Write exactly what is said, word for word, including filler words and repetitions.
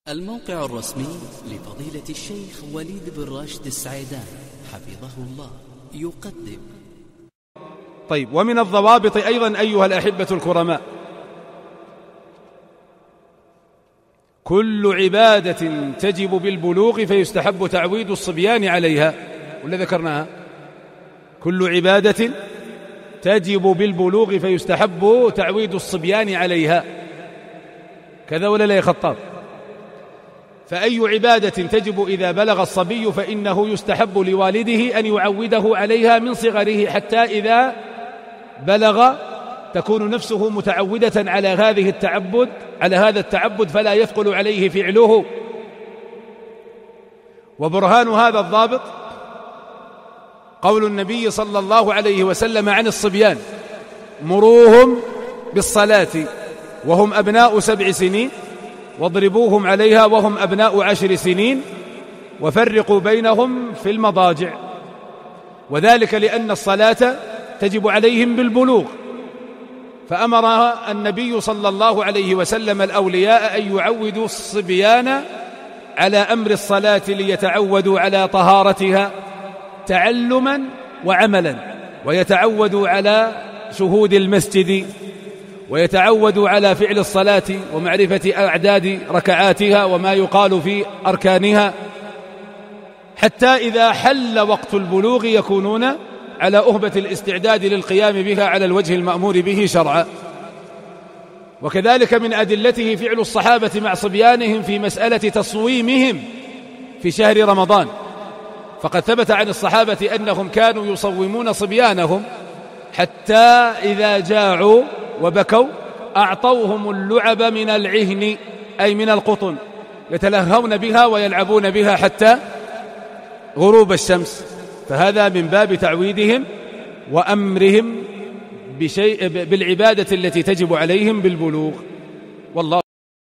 الموقع الرسمي لفضيلة الشيخ وليد بن راشد السعيدان حفظه الله يقدم. طيب، ومن الضوابط أيضا أيها الأحبة الكرماء كل عبادة تجب بالبلوغ فيستحب تعويد الصبيان عليها، ولا ذكرناها؟ كل عبادة تجب بالبلوغ فيستحب تعويد الصبيان عليها، كذا ولا لا يا خطاب؟ فأي عبادة تجب إذا بلغ الصبي فإنه يستحب لوالده أن يعوده عليها من صغره، حتى إذا بلغ تكون نفسه متعودة على هذه التعبد على هذا التعبد فلا يثقل عليه فعله. وبرهان هذا الضابط قول النبي صلى الله عليه وسلم عن الصبيان: مروهم بالصلاة وهم أبناء سبع سنين واضربوهم عليها وهم أبناء عشر سنين وفرقوا بينهم في المضاجع، وذلك لأن الصلاة تجب عليهم بالبلوغ، فأمر النبي صلى الله عليه وسلم الأولياء أن يعودوا الصبيان على أمر الصلاة ليتعودوا على طهارتها تعلما وعملا، ويتعودوا على شهود المسجد، ويتعودوا على فعل الصلاة ومعرفة أعداد ركعاتها وما يقال في أركانها، حتى إذا حل وقت البلوغ يكونون على أهبة الاستعداد للقيام بها على الوجه المأمور به شرعا. وكذلك من أدلته فعل الصحابة مع صبيانهم في مسألة تصويمهم في شهر رمضان، فقد ثبت عن الصحابة أنهم كانوا يصومون صبيانهم حتى إذا جاعوا وبكوا أعطوهم اللعب من العهن أي من القطن يتلهون بها ويلعبون بها حتى غروب الشمس، فهذا من باب تعويدهم وأمرهم بشيء بالعبادة التي تجب عليهم بالبلوغ. والله